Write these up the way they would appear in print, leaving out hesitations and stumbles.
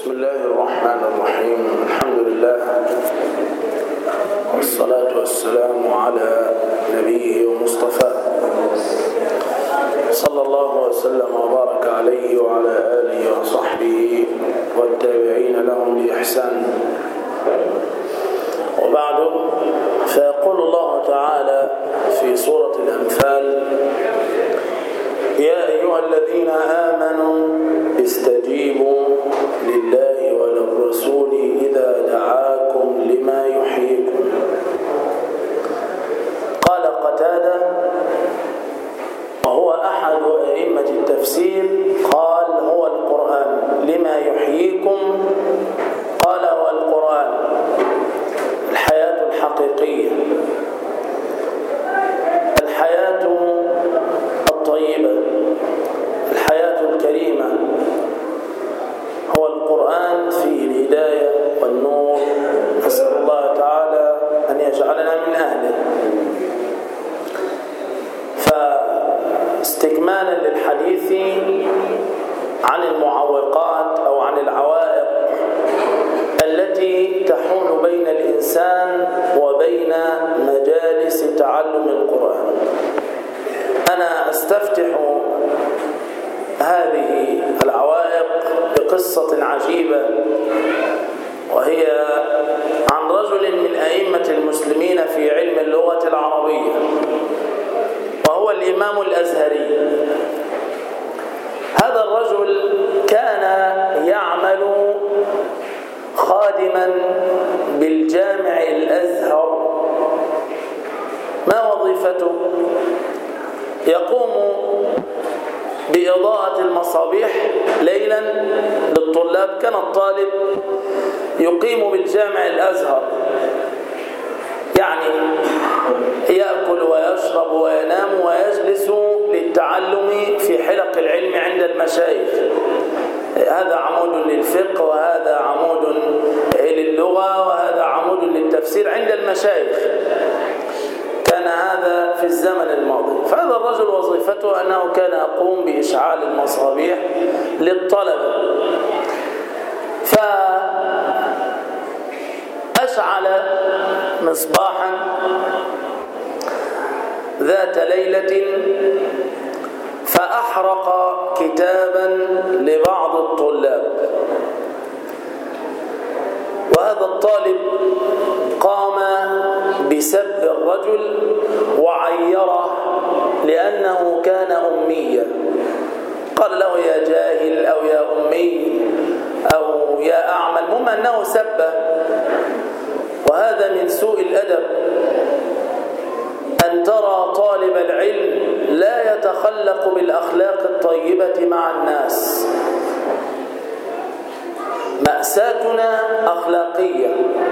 بسم الله الرحمن الرحيم. الحمد لله والصلاة والسلام على نبيه ومصطفاه صلى الله وسلم وبارك عليه وعلى آله وصحبه والتابعين لهم بإحسان. وبعد، فيقول الله تعالى في سورة الأنفال: يا أيها الذين آمنوا استجيبوا لله وللرسول إذا دعاكم لما يحييكم. قال قتادة وهو أحد أئمة التفسير قال هو القرآن. لما يحييكم قال هو القرآن، الحياة الحقيقية، الحياة الطيبة، الحياة الكريمة، هو القرآن فيه الهداية والنور. نسأل الله تعالى أن يجعلنا من أهله. فاستكمالا للحديث عن المعوقات أو عن العوائق التي تحول بين الإنسان وبين مجالس تعلم القرآن، أنا أستفتح هذه العوائق بقصة عجيبة، وهي عن رجل من أئمة المسلمين في علم اللغة العربية، وهو الإمام الأزهري. هذا الرجل كان يعمل خادما بالجامع الأزهر. ما وظيفته؟ يقوم بإضاءة المصابيح ليلا للطلاب. كان الطالب يقيم بالجامع الأزهر، يعني يأكل ويشرب وينام ويجلس للتعلم في حلق العلم عند المشايخ. هذا عمود للفقه، وهذا عمود للغة، وهذا عمود للتفسير عند المشايخ. كان هذا في الزمن الماضي. فهذا الرجل وظيفته أنه كان يقوم بإشعال المصابيح للطلبة. فأشعل مصباحا ذات ليلة فأحرق كتابا لبعض الطلاب، وهذا الطالب قام بسب الرجل وعيره لأنه كان أميا. قال له يا جاهل أو يا أمي أو يا أعمى، المهم أنه سبه. وهذا من سوء الأدب، أن ترى طالب العلم لا يتخلق بالأخلاق الطيبة مع الناس. مأساتنا أخلاقية.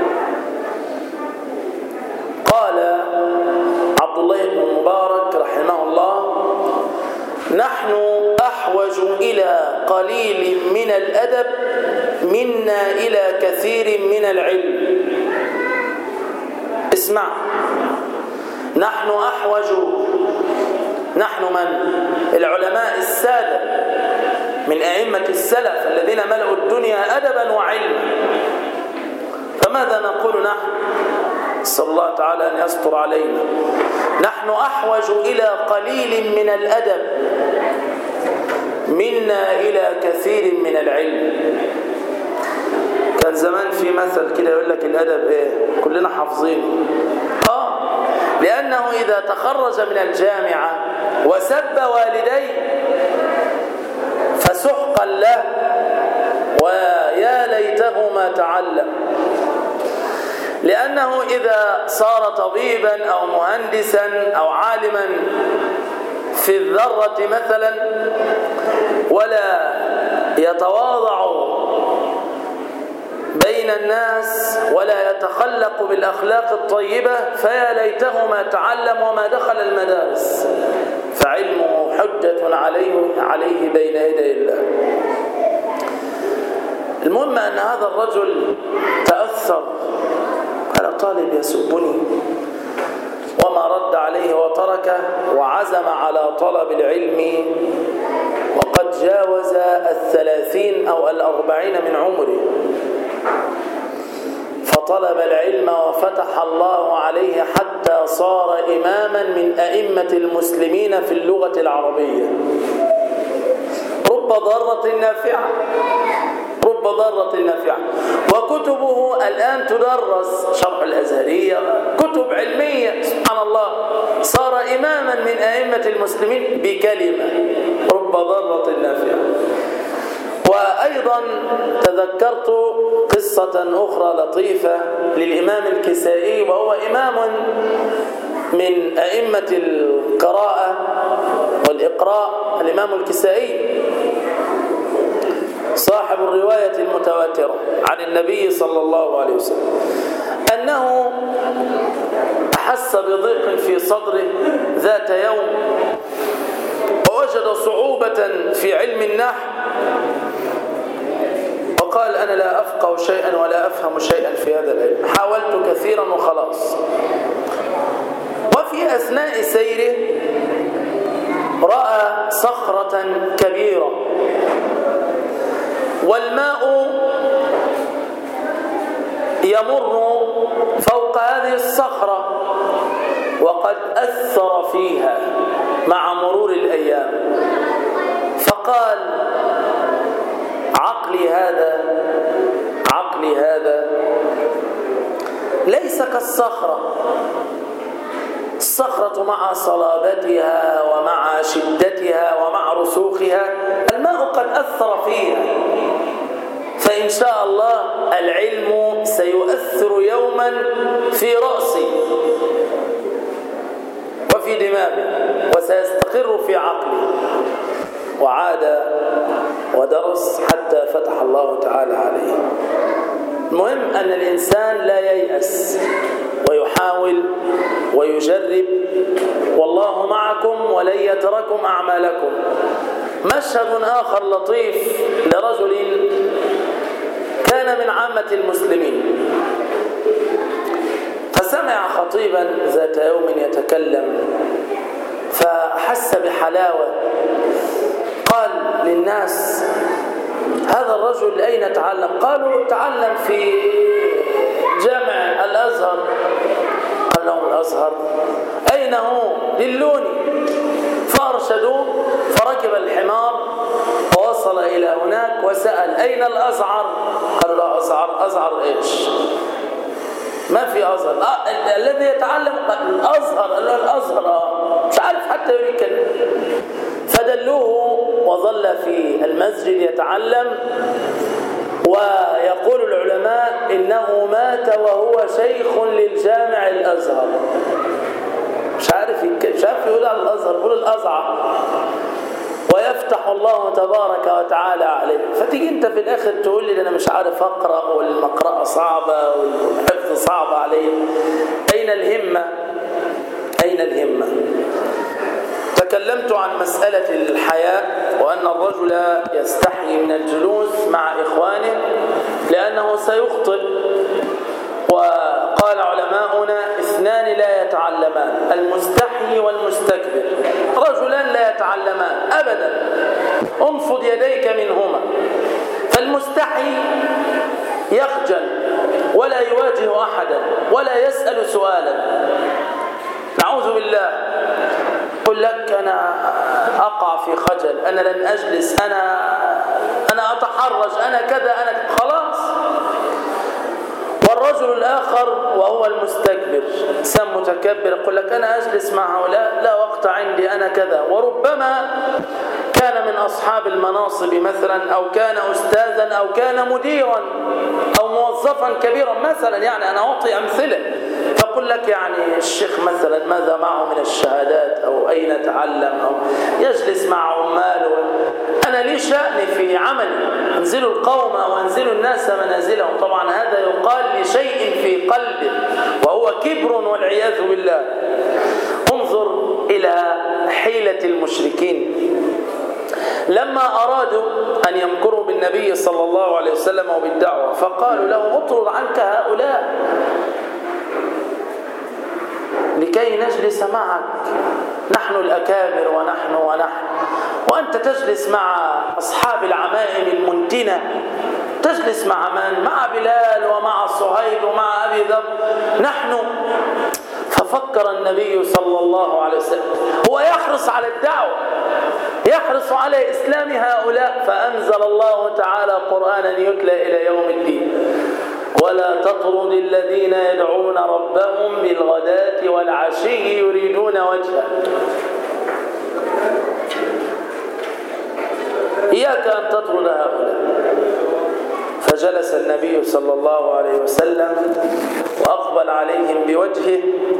قال عبد الله بن المبارك رحمه الله: نحن أحوج إلى قليل من الأدب منا إلى كثير من العلم. اسمع، نحن أحوج، نحن من؟ العلماء السادة من أئمة السلف الذين ملأوا الدنيا أدبا وعلما. فماذا نقول نحن؟ نسأل الله تعالى أن يستر علينا. نحن أحوج إلى قليل من الأدب منا إلى كثير من العلم. كان زمان في مثل كده يقول لك الأدب إيه؟ كلنا حافظينه. لأنه إذا تخرج من الجامعة وسب والديه فسحقا له، ويا ليته ما تعلم. لأنه إذا صار طبيبا أو مهندسا أو عالما في الذرة مثلا ولا يتواضع بين الناس ولا يتخلق بالأخلاق الطيبة فيا ليته ما تعلم وما دخل المدارس، فعلمه حجة عليه بين يدي الله. المهم أن هذا الرجل تأثر، قال طالب يسبني، وما رد عليه وتركه، وعزم على طلب العلم وقد جاوز 30 أو 40 من عمره، فطلب العلم وفتح الله عليه حتى صار إماما من أئمة المسلمين في اللغة العربية. رب ضارة نافعة، رب ضارة نافعة. وكتبه الآن تدرس، شرح الأزهرية، كتب علمية، سبحان الله. صار إماما من أئمة المسلمين بكلمة، رب ضارة نافعة. وأيضا تذكرت قصة أخرى لطيفة للإمام الكسائي، وهو إمام من أئمة القراءة والإقراء، الإمام الكسائي صاحب الرواية المتواترة عن النبي صلى الله عليه وسلم، أنه أحس بضيق في صدره ذات يوم، ووجد صعوبة في علم النحو، وقال أنا لا أفقه شيئا ولا أفهم شيئا في هذا العلم، حاولت كثيرا وخلاص. وفي أثناء سيره رأى صخرة كبيرة، والماء يمر فوق هذه الصخرة، وقد أثر فيها مع مرور الأيام. فقال عقلي هذا ليس كالصخرة. الصخرة مع صلابتها ومع شدتها ومع رسوخها الماء قد أثر فيها، فإن شاء الله العلم سيؤثر يوما في رأسي وفي دماغي وسيستقر في عقلي. وعاد ودرس حتى فتح الله تعالى عليه. المهم أن الإنسان لا ييأس ويحاول ويجرب، والله معكم ولن يتركم أعمالكم. مشهد آخر لطيف لرجل كان من عامة المسلمين، فسمع خطيبا ذات يوم يتكلم، فأحس بحلاوة، قال للناس هذا الرجل أين تعلم؟ قالوا تعلم في جامع الأزهر. قال لهم الأزهر أين هو؟ دلوني. فأرشدوه، فركب الحمار ووصل إلى هناك وسأل أين الأزعر؟ قالوا لا أزعر. أزعر إيش؟ ما في أزهر. الذي يتعلم الأزهر. قال له الأزهر مش عارف حتى يقول كلمة. فدلوه وظل في المسجد يتعلم. ويقول العلماء إنه مات وهو شيخ للجامع الأزهر. مش عارف يقول على الأزهر، يقول الأزعر. ويفتح الله تبارك وتعالى عليه. فتيجي انت في الاخر تقول لي انا مش عارف اقرا والمقرأة صعبه والحفظ صعب علي. اين الهمه؟ اين الهمه؟ تكلمت عن مسألة الحياء، وأن الرجل يستحي من الجلوس مع إخوانه لأنه سيخطئ. وقال علماؤنا اثنان لا يتعلمان، المستحي والمستكبر. رجلان لا يتعلمان أبدا، انفض يديك منهما. فالمستحي يخجل ولا يواجه أحدا ولا يسأل سؤالا، نعوذ بالله. يقول لك أنا أقع في خجل، أنا لن أجلس، أنا أتحرج، أنا كذا، أنا خلاص. والرجل الآخر وهو المستكبر، إنسان متكبر، يقول لك أنا أجلس مع هؤلاء، لا وقت عندي، أنا كذا. وربما كان من أصحاب المناصب مثلا، أو كان أستاذا، أو كان مديرا، أو موظفا كبيرا مثلا. يعني أنا أعطي أمثلة. فأقول لك يعني الشيخ مثلا ماذا معه من الشهادات، أو أين تعلم، أو يجلس مع عماله. أنا لي شأن في عملي، أنزل القوم أو أنزل الناس منازلهم. طبعا هذا يقال لشيء في قلبه وهو كبر والعياذ بالله. انظر إلى حيلة المشركين لما أرادوا أن يمكروا بالنبي صلى الله عليه وسلم وبالدعوة، فقالوا له اطرد عنك هؤلاء لكي نجلس معك، نحن الأكابر ونحن. وأنت تجلس مع أصحاب العمائم المنتنة، تجلس مع من؟ مع بلال ومع صهيب ومع أبي ذر. نحن ففكر النبي صلى الله عليه وسلم، هو يحرص على الدعوة، يحرص على إسلام هؤلاء، فأنزل الله تعالى قرآنا يتلى إلى يوم الدين: ولا تطرد الذين يدعون ربهم بالغداة والعشي يريدون وجهه. إياك أن تطرد هؤلاء. فجلس النبي صلى الله عليه وسلم وأقبل عليهم بوجهه،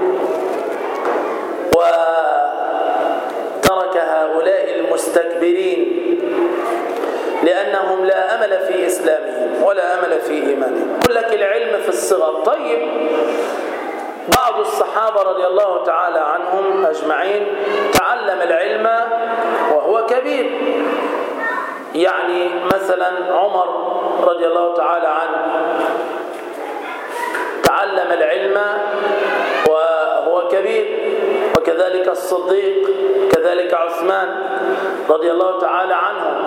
وترك هؤلاء المستكبرين لأنهم لا أمل في إسلامهم ولا أمل في إيمانهم. يقول لك العلم في الصغر. طيب، بعض الصحابة رضي الله تعالى عنهم أجمعين تعلم العلم وهو كبير. يعني مثلا عمر رضي الله تعالى عنه تعلم العلم وهو كبير، وكذلك الصديق، كذلك عثمان رضي الله تعالى عنهم.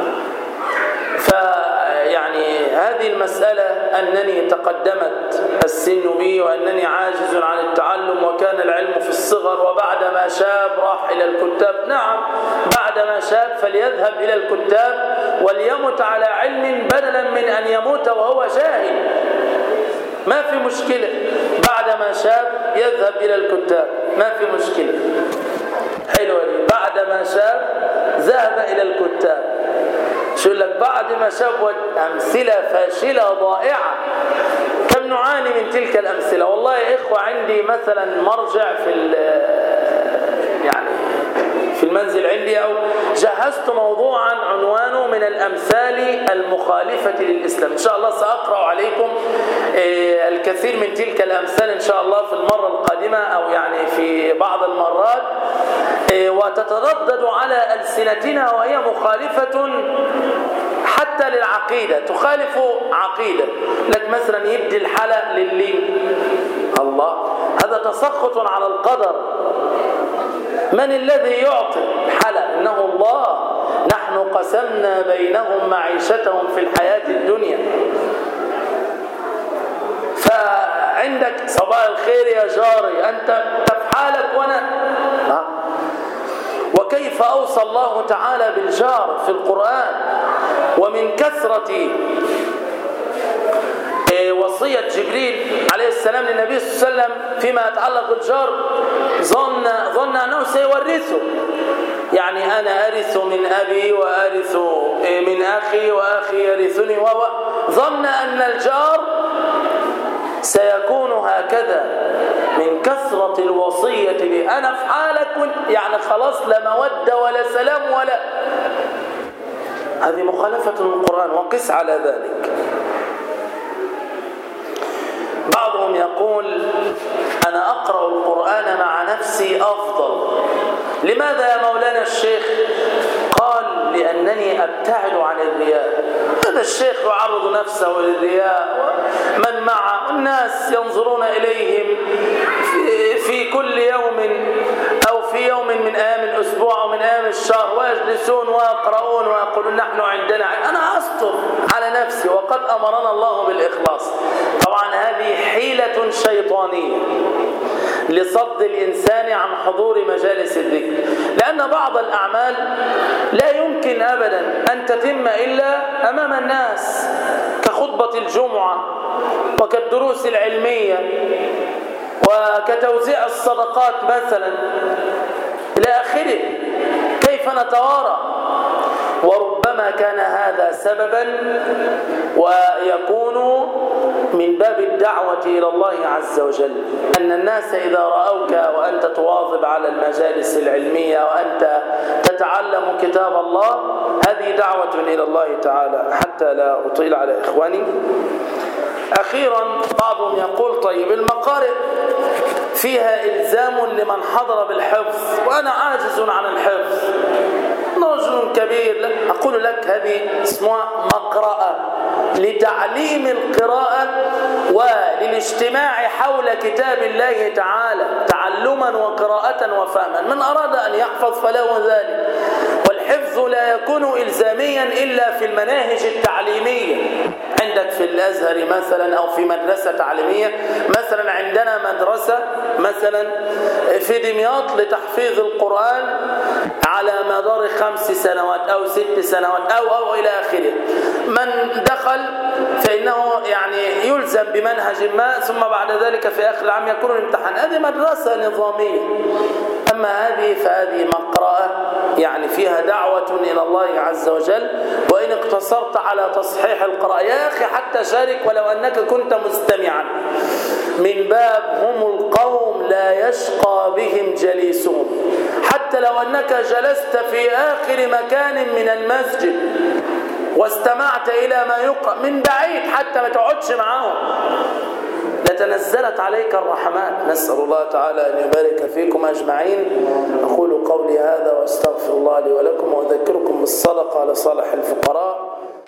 فيعني هذه المسألة أنني تقدمت السن بي وأنني عاجز عن التعلم وكان العلم في الصغر، وبعدما شاب راح إلى الكتاب. نعم، بعدما شاب فليذهب إلى الكتاب وليمت على علم بدلا من أن يموت وهو جاهل، ما في مشكلة. بعدما شاب يذهب إلى الكتاب، ما في مشكلة. حلوة دي. بعدما شاب ذهب إلى الكتاب. شو لك بعد ما شاب أمثلة فاشلة ضائعة. كم نعاني من تلك الأمثلة. والله يا إخوة عندي مثلا مرجع في المنزل عندي، أو جهزت موضوعا عنوانه من الأمثال المخالفة للإسلام. إن شاء الله سأقرأ عليكم الكثير من تلك الأمثال إن شاء الله في المرة القادمة، أو يعني في بعض المرات، وتتردد على ألسنتنا وهي مخالفة حتى للعقيدة، تخالف عقيدة. لك مثلا يدي الحلق لللين، الله، هذا تسخط على القدر. من الذي يعطي الحلق؟ إنه الله. نحن قسمنا بينهم معيشتهم في الحياة الدنيا. فعندك صباح الخير يا جاري، أنت في حالك وأنا وكيف أوصى الله تعالى بالجار في القرآن. ومن كثرة وصية جبريل عليه السلام للنبي صلى الله عليه وسلم فيما يتعلق بالجار، ظن أنه سيورثه. يعني أنا أرث من أبي وأرث من أخي وأخي يرثني، ظن أن الجار سيكون هكذا من كثرة الوصية به. أنا في حالك، يعني خلاص لا مودة ولا سلام ولا. هذه مخالفة للقرآن، وقس على ذلك. بعضهم يقول أنا أقرأ القرآن مع نفسي أفضل. لماذا يا مولانا الشيخ؟ قال لأنني أبتعد عن الرياء. هذا الشيخ يعرض نفسه للرياء، من معه الناس ينظرون إليهم في كل يوم أو في يوم من أيام الأسبوع أو من أيام الشهر، ويجلسون ويقرؤون ويقولون نحن عندنا. أنا أستر على نفسي وقد أمرنا الله بالإخلاص. طبعا هذه حيلة شيطانية لصد الإنسان عن حضور مجالس الذكر، لأن بعض الأعمال لا يمكن أبدا أن تتم إلا أمام الناس، كخطبة الجمعة وكالدروس العلمية وكتوزيع الصدقات مثلا إلى آخره. كيف نتوارى؟ وربما كان هذا سببا ويكون من باب الدعوة إلى الله عز وجل، أن الناس إذا رأوك وأنت تواظب على المجالس العلمية وأنت تتعلم كتاب الله، هذه دعوة إلى الله تعالى. حتى لا أطيل على إخواني، أخيرا بعضهم يقول طيب المقارئ فيها إلزام لمن حضر بالحفظ وأنا عاجز عن الحفظ، رجل كبير. أقول لك هذه اسمها مقرأة لتعليم القراءة وللاجتماع حول كتاب الله تعالى تعلما وقراءة وفهما. من أراد أن يحفظ فله ذلك. والحفظ لا يكون إلزاميا إلا في المناهج التعليمية. عندك في الأزهر مثلا أو في مدرسة تعليمية، مثلا عندنا مدرسة مثلا في دمياط لتحفيظ القرآن على مدار 5 سنوات أو 6 سنوات أو إلى آخره. من دخل فإنه يعني يلزم بمنهج ما، ثم بعد ذلك في آخر العام يكون الامتحان. هذه مدرسة نظامية. أما هذه فهذه مقرأة يعني فيها دعوة إلى الله عز وجل، وإن اقتصرت على تصحيح القراءة يا أخي حتى شارك ولو أنك كنت مستمعا، من باب هم القوم لا يشقى بهم جليسهم. حتى لو أنك جلست في آخر مكان من المسجد واستمعت إلى ما يقرأ من بعيد حتى ما تقعدش معهم، لتنزلت عليك الرحمات. نسأل الله تعالى أن يبارك فيكم أجمعين. أقول قولي هذا وأستغفر الله لي ولكم، وأذكركم بالصدقة لصالح الفقراء.